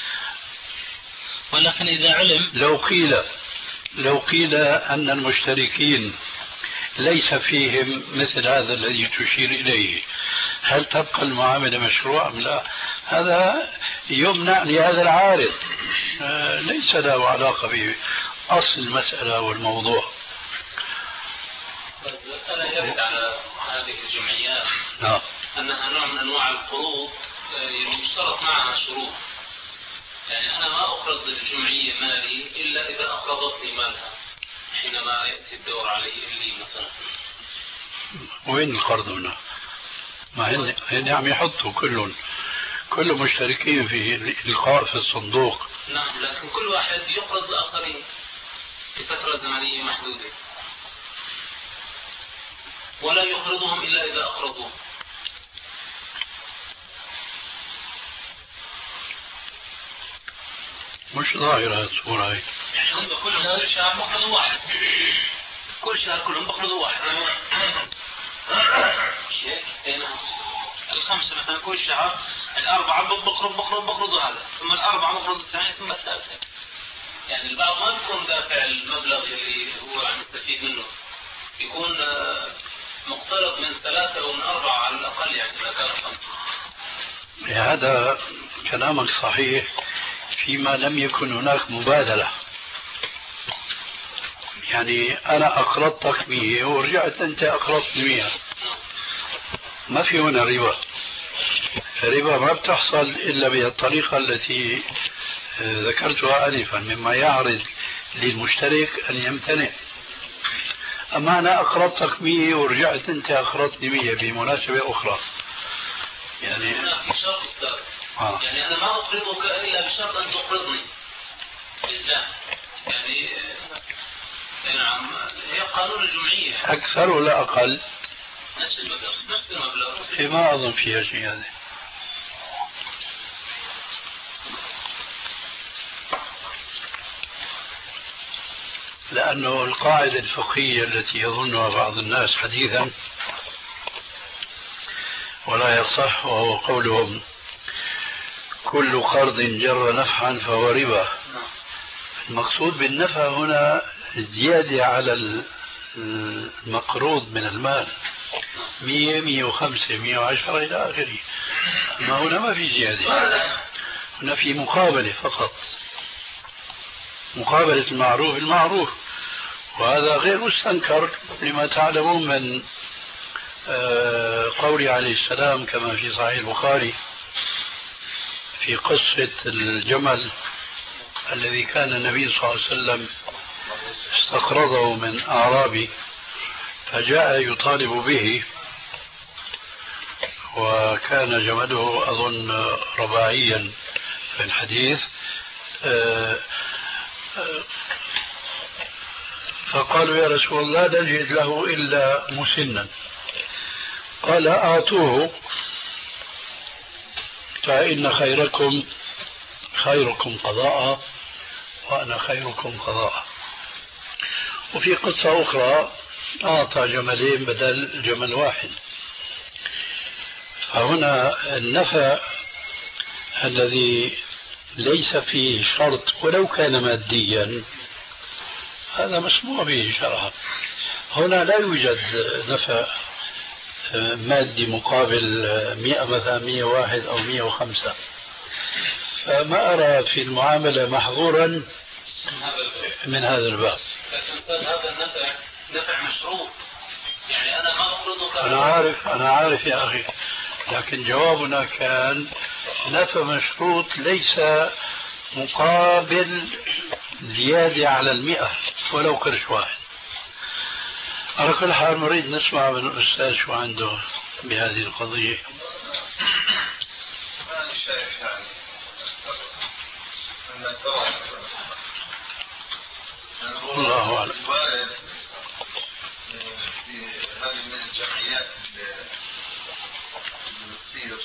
ولكن إذا علم، لو قيل لو قيل أن المشتركين ليس فيهم مثل هذا الذي تشير إليه، هل تبقى المعاملة مشروعة أم لا؟ هذا يمنع لهذا العارض، ليس له علاقة بأصل المسألة والموضوع. أنا يرد على هذه الجمعيات نعم. أنها نوع من أنواع القروض يشترط معها شروط، يعني أنا ما أقرض للجمعية مالي إلا إذا أقرضتني مالها حينما يأتي الدور علي لي مثلا. وين القرض هنا؟ ما هن هن عم يحطوا كلهم كل مشتركين في الإلقاء في الصندوق. نعم، لكن كل واحد يقرض لآخرين في فترة زمنية محدودة، ولا يقرضهم إلا إذا أقرضوه. مش ظاهرة الصورة هاي. يعني هم كلهم كل شهر بقرضوا واحد، كل شهر كلهم بقرضوا واحد. الخمسة مثلا كل شهر، الأربعة بقرض بقرض بقرضوا هذا، ثم الأربعة بقرض الثانية، ثم الثالثة. يعني البعض ما يكون دافع المبلغ اللي هو عم يستفيد منه، يكون مقترض من ثلاثة أو من أربعة على الأقل، يعني إذا كان خمسة. هذا كلامك صحيح فيما لم يكن هناك مبادلة. يعني أنا أقرضتك مية ورجعت أنت أقرضت مية، ما في هنا ربا. الربا ما بتحصل إلا بالطريقة التي ذكرتها آنفا، مما يعرض للمشترك أن يمتنع. أما أنا أقرضتك مية ورجعت أنت أقرضتني مية بمناسبة أخرى، يعني بشرط أستاذ آه. يعني أنا ما أقرضك إلا بشرط أن تقرضني بالله. يعني نعم هي قانون الجمعية يعني. أكثر ولا أقل؟ نفس المبلغ نفس المبلغ. إيه ما أظن فيها شيء هذا. لأنه القاعدة الفقهية التي يظنها بعض الناس حديثا ولا يصح، وهو قولهم كل قرض جر نفعا فهو ربا. المقصود بالنفع هنا زيادة على المقروض من المال، مية مية وخمسة مية وعشرة إلى آخره. أما هنا ما في زيادة، هنا في مقابلة فقط، مقابلة المعروف المعروف. وهذا غير مستنكر لما تعلمون من قوله عليه السلام كما في صحيح البخاري في قصة الجمل الذي كان النبي صلى الله عليه وسلم استقرضه من أعرابي فجاء يطالب به، وكان جمله أظن رباعيا في الحديث، فقالوا يا رسول الله لا نجد له إلا مسنا. قال أعطوه فإن خيركم خيركم قضاء وأنا خيركم قضاء. وفي قصة أخرى أعطى جملين بدل جمل واحد. فهنا النفع الذي ليس فيه شرط ولو كان ماديا هذا مسموع به شرعا. هنا لا يوجد نفع مادي مقابل مئة مثلا مئة واحد أو مئة وخمسة، فما أرى في المعاملة محظورا من هذا الباب. لكن هذا النفع نفع مشروط، يعني أنا ما أقرضك. أنا عارف أنا عارف يا أخي، لكن جوابنا كان نفع مشروط ليس مقابل زيادة على المئة ولو قرش واحد. على كل حال نريد نسمع من الأستاذ شو عنده بهذه القضية. الله أعلم. في هذه من الجمعيات اللي بتصير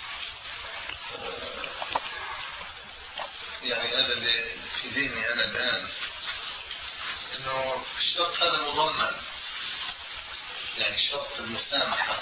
يعني هذا اللي في ذهني أنا الآن إنه الشرط هذا مضمن، يعني شرط المسامحة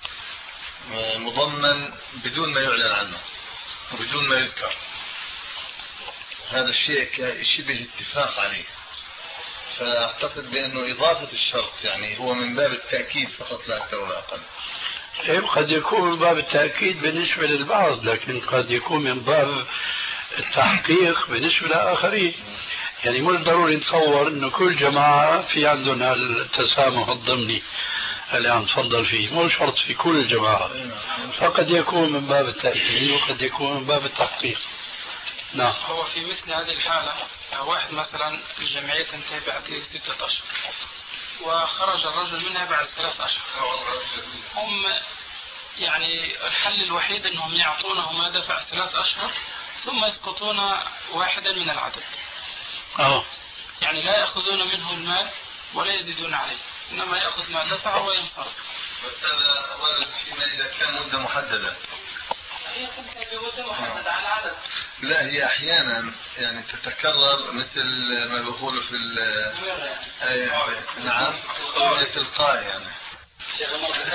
مضمن بدون ما يعلن عنه وبدون ما يذكر. هذا الشيء شبه اتفاق عليه، فأعتقد بأنه إضافة الشرط يعني هو من باب التأكيد فقط لا أكثر ولا أقل. قد يكون من باب التأكيد بالنسبة للبعض، لكن قد يكون من باب التحقيق بالنسبة لآخرين. يعني مش ضروري نتصور انه كل جماعة في عندهم التسامح الضمني اللي عم تفضل فيه، مو شرط في كل الجماعة، فقد يكون من باب التأكيد وقد يكون من باب التحقيق. نعم. هو في مثل هذه الحالة واحد مثلا الجمعية تنتهي بعد ستة أشهر وخرج الرجل منها بعد ثلاث أشهر، هم يعني الحل الوحيد أنهم يعطونه ما دفع ثلاث أشهر ثم يسقطون واحدا من العدد. أوه. يعني لا يأخذون منه المال ولا يزيدون عليه، إنما يأخذ ما دفع وينصرف. بس هذا وارد فيما إذا كان مدة محددة. هي تنتهي بمدة محددة على عدد. لا هي أحيانا يعني تتكرر مثل ما بيقولوا في ال أي نعم قضية تلقائي يعني. شيخ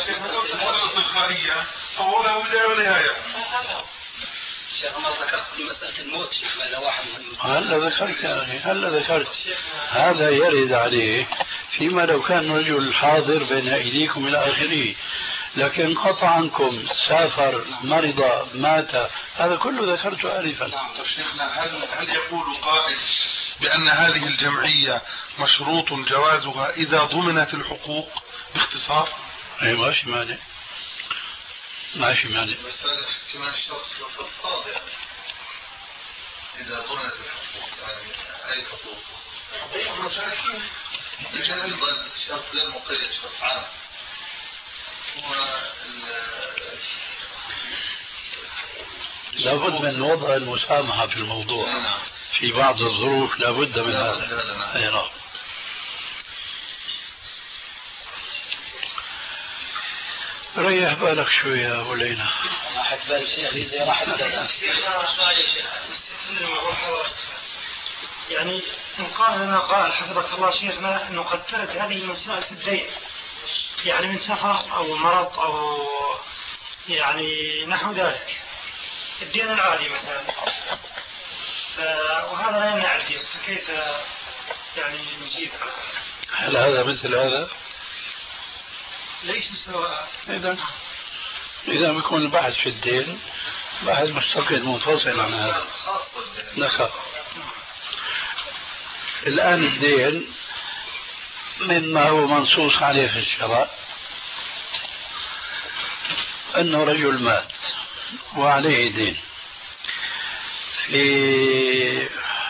عمر ذكرت مسألة الموت شيخ إذا واحد هلا ذكرت يا أخي هلا ذكرت هذا يرد عليه فيما لو كان رجل حاضر بين أيديكم إلى آخره، لكن قطع عنكم، سافر، مرض، مات، هذا كله ذكرته آنفا. طيب شيخنا، هل هل يقول قائل بأن هذه الجمعية مشروط جوازها إذا ضمنت الحقوق باختصار؟ أي ماشي مانع، ماشي مانع. بس هذا كمان شرط فضفاض يعني، إذا ضمنت الحقوق يعني أي حقوق؟ حقوق المشاركين. لكن أيضا شرط غير مقيد، شرط عام. لابد من وضع المسامحة في الموضوع. في بعض الظروف لابد من هذا. أي نعم. ريح بالك شوي يا أبو ليلى. راحت بال شيخي زي راحت بال. يعني إن قال لنا قال حفظك الله شيخنا أنه قد ترك هذه المسائل في الدين، يعني من سفر أو مرض أو يعني نحو ذلك، الدين العادي مثلا، وهذا لا يمنع الدين، فكيف يعني نجيب؟ هل هذا مثل هذا؟ ليس سواء. إذا إذا بيكون البحث في الدين بحث مستقل منفصل عن هذا. نعم. الآن الدين مما هو منصوص عليه في الشرع أنه رجل مات وعليه دين. في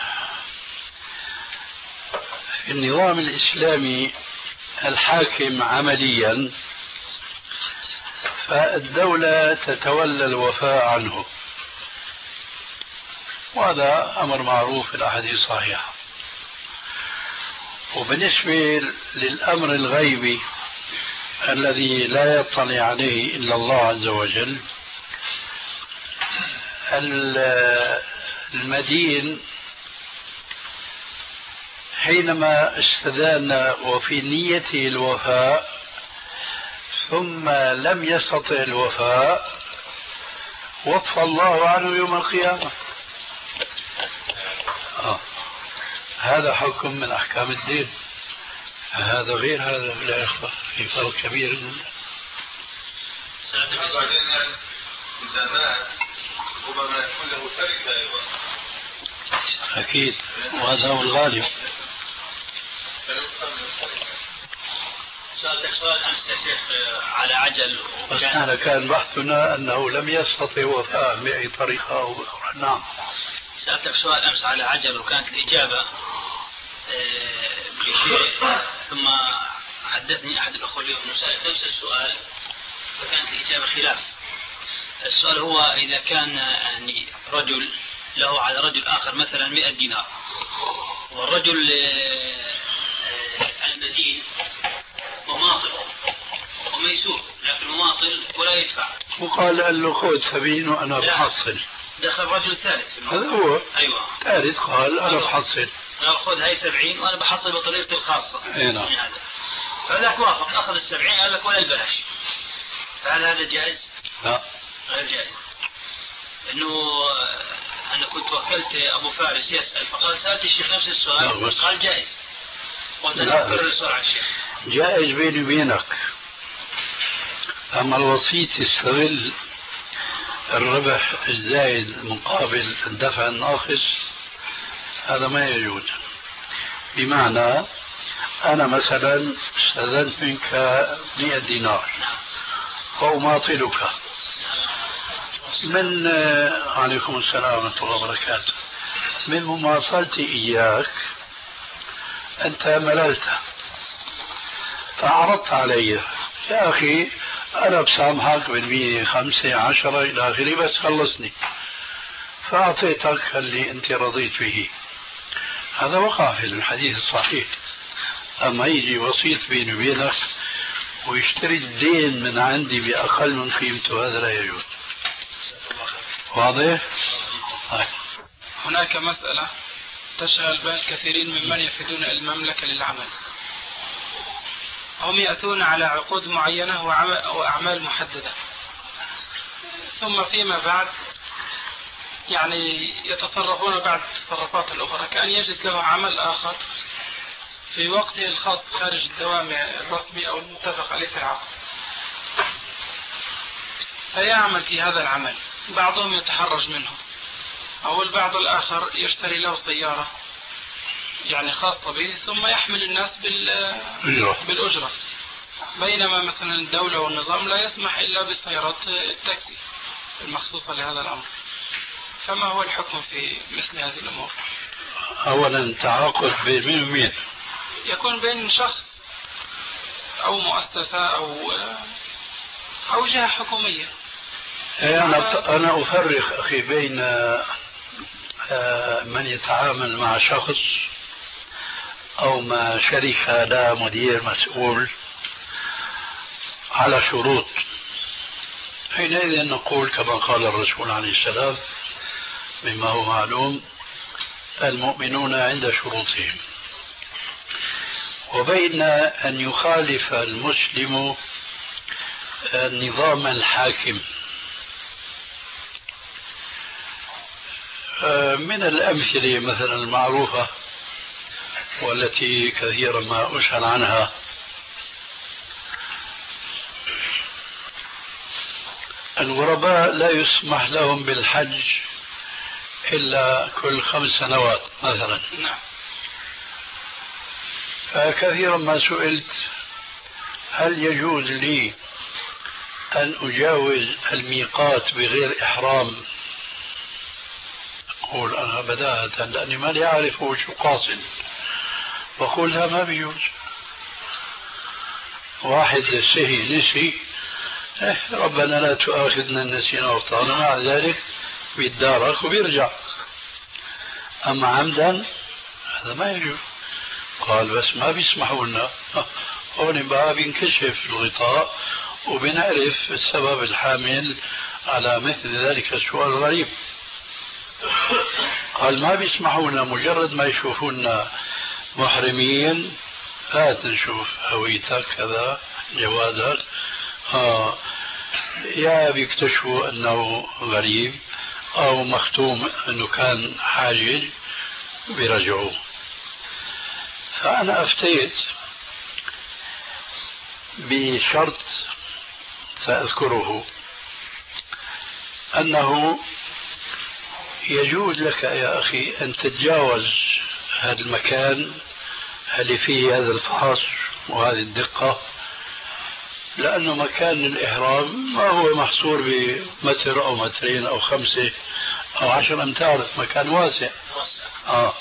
في النظام الإسلامي الحاكم عمليا فالدولة تتولى الوفاء عنه، وهذا أمر معروف في الأحاديث الصحيحة. وبالنسبة للأمر الغيبي الذي لا يطلع عليه إلا الله عز وجل، المدين حينما استدان وفي نيته الوفاء ثم لم يستطع الوفاء وفى الله عنه يوم القيامة. آه. هذا حكم من أحكام الدين، هذا غير هذا لا يخفى، في فرق كبير. بعدين إذا مات ربما يكون له تركة أيضا. أكيد، وهذا هو الغالب. سألتك سؤال أمس يا شيخ على عجل، بس أنا كان بحثنا أنه لم يستطع وفاء بأي طريقة أو أخرى. نعم. سألتك سؤال أمس على عجل وكانت الإجابة بشيء، ثم حدثني أحد الأخوة اليوم أنه سألت نفس السؤال فكانت الإجابة خلاف. السؤال هو إذا كان يعني رجل له على رجل آخر مثلا مئة دينار، والرجل المدين مماطل وميسور، لكن مماطل ولا يدفع، وقال له خذ سبعين وأنا بحصل. دخل رجل ثالث في هذا هو. أيوة. ثالث قال أنا بحصل. قال خذ هاي سبعين وأنا بحصل بطريقتي الخاصة. أي نعم. فهذاك وافق أخذ السبعين، قال لك ولا البلاش. فهل هذا جائز؟ لا. غير جائز. إنه أنا كنت وكلت أبو فارس يسأل فقال سألت الشيخ نفس السؤال قال جائز. وتنكر السؤال على الشيخ. جائز بيني وبينك، أما الوسيط يستغل الربح الزايد مقابل الدفع الناقص هذا ما يجوز. بمعنى أنا مثلا استأذنت منك مئة دينار فأماطلك من عليكم السلام ورحمة الله وبركاته، من مماطلتي إياك أنت مللت فعرضت علي يا أخي أنا بسامحك بالمية خمسة عشرة إلى آخره بس خلصني، فأعطيتك اللي أنت رضيت به. هذا وقع في الحديث الصحيح. أما يجي وسيط بيني وبينك ويشتري الدين من عندي بأقل من قيمته هذا لا يجوز. واضح؟ هاي. هناك مسألة تشغل بال كثيرين ممن يفيدون المملكة للعمل، هم يأتون على عقود معينة وأعمال محددة، ثم فيما بعد يعني يتصرفون بعد التصرفات الأخرى، كأن يجد له عمل آخر في وقته الخاص خارج الدوام الرسمي أو المتفق عليه في العقد. فيعمل في هذا العمل، بعضهم يتحرج منه، أو البعض الآخر يشتري له سيارة يعني خاصة به ثم يحمل الناس بالأجرة، بينما مثلا الدولة والنظام لا يسمح إلا بسيارات التاكسي المخصوصة لهذا الأمر. فما هو الحكم في مثل هذه الأمور؟ أولا تعاقد بين مين ومين؟ يكون بين شخص أو مؤسسة أو أو جهة حكومية. أنا أنا أفرق أخي بين من يتعامل مع شخص أو مع شركة لا مدير مسؤول على شروط. حينئذ نقول كما قال الرسول عليه السلام مما هو معلوم: المؤمنون عند شروطهم. وبين أن يخالف المسلم النظام الحاكم. من الأمثلة مثلا المعروفة والتي كثيرا ما أسأل عنها: الغرباء لا يسمح لهم بالحج إلا كل خمس سنوات مثلا. فكثيرا ما سئلت: هل يجوز لي أن أجاوز الميقات بغير إحرام؟ أقول أنا بداهة لأني ما لي أعرف شو قاصد، وأقول لا ما بيجوز. واحد سهي نسي، إيه ربنا لا تؤاخذنا نسينا واخطأنا، مع ذلك بيتدارك وبيرجع. أما عمدا هذا ما يجوز. قال بس ما بيسمحوا لنا. هون بقى بينكشف الغطاء وبنعرف السبب الحامل على مثل ذلك السؤال الغريب. قال ما بيسمحوا لنا، مجرد ما يشوفونا محرمين هات نشوف هويتك كذا جوازك، آه يا بيكتشفوا أنه غريب أو مختوم أنه كان حاجج بيرجعوه. فأنا أفتيت بشرط سأذكره، أنه يجوز لك يا أخي أن تتجاوز هذا المكان اللي فيه هذا الفحص وهذه الدقة، لأنه مكان الإحرام ما هو محصور بمتر أو مترين أو خمسة أو عشر أمتار، مكان واسع. آه.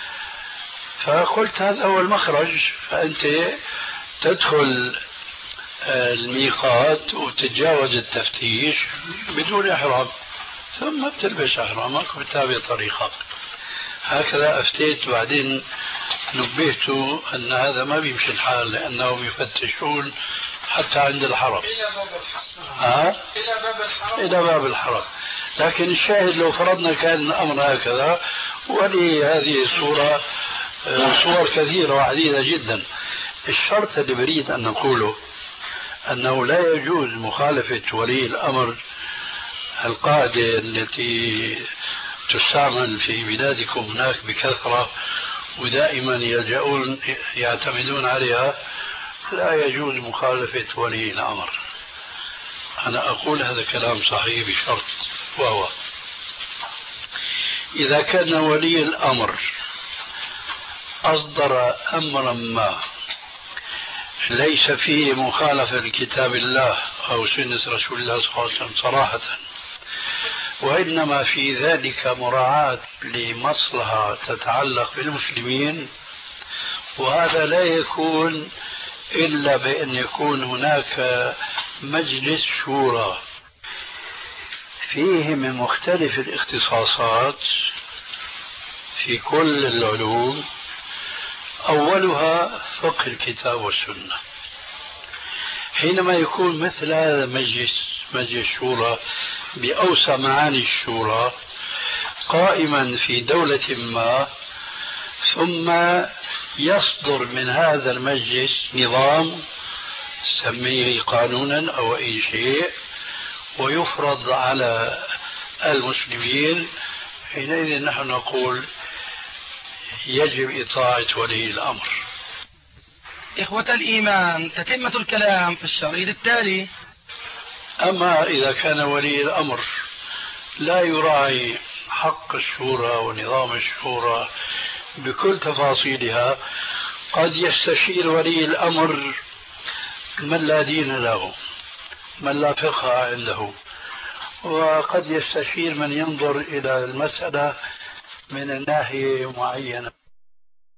فقلت هذا هو المخرج، فأنت تدخل الميقات وتتجاوز التفتيش بدون إحرام، ثم بتلبس إحرامك وبتتابع طريقك. هكذا أفتيت. بعدين نبهت أن هذا ما بيمشي الحال، لأنهم يفتشون حتى عند الحرم. إلى باب الحرم. آه؟ إلى باب الحرم. إلى باب الحرم. لكن الشاهد لو فرضنا كان الأمر هكذا، ولهذه الصورة صور كثيرة وعديدة جدا. الشرط اللي بريد أن نقوله أنه لا يجوز مخالفة ولي الأمر، القاعدة التي تستعمل في بلادكم هناك بكثرة ودائما يلجؤون يعتمدون عليها، لا يجوز مخالفة ولي الأمر. أنا أقول هذا كلام صحيح بشرط، وهو إذا كان ولي الأمر أصدر أمرا ما ليس فيه مخالفة لكتاب الله أو سنة رسول الله صلى الله عليه وسلم صراحة، وإنما في ذلك مراعاة لمصلحة تتعلق بالمسلمين، وهذا لا يكون إلا بأن يكون هناك مجلس شورى فيه من مختلف الاختصاصات في كل العلوم، أولها فقه الكتاب والسنة. حينما يكون مثل هذا مجلس مجلس شورى بأوسع معاني الشورى قائما في دولة ما، ثم يصدر من هذا المجلس نظام سميه قانونا أو أي شيء ويفرض على المسلمين، حينئذ نحن نقول يجب إطاعة ولي الأمر. إخوة الإيمان، تتمة الكلام في الشريط التالي. أما إذا كان ولي الأمر لا يراعي حق الشورى ونظام الشورى بكل تفاصيلها، قد يستشير ولي الأمر من لا دين له، من لا فقه عنده، وقد يستشير من ينظر إلى المسألة من ناحية معينة.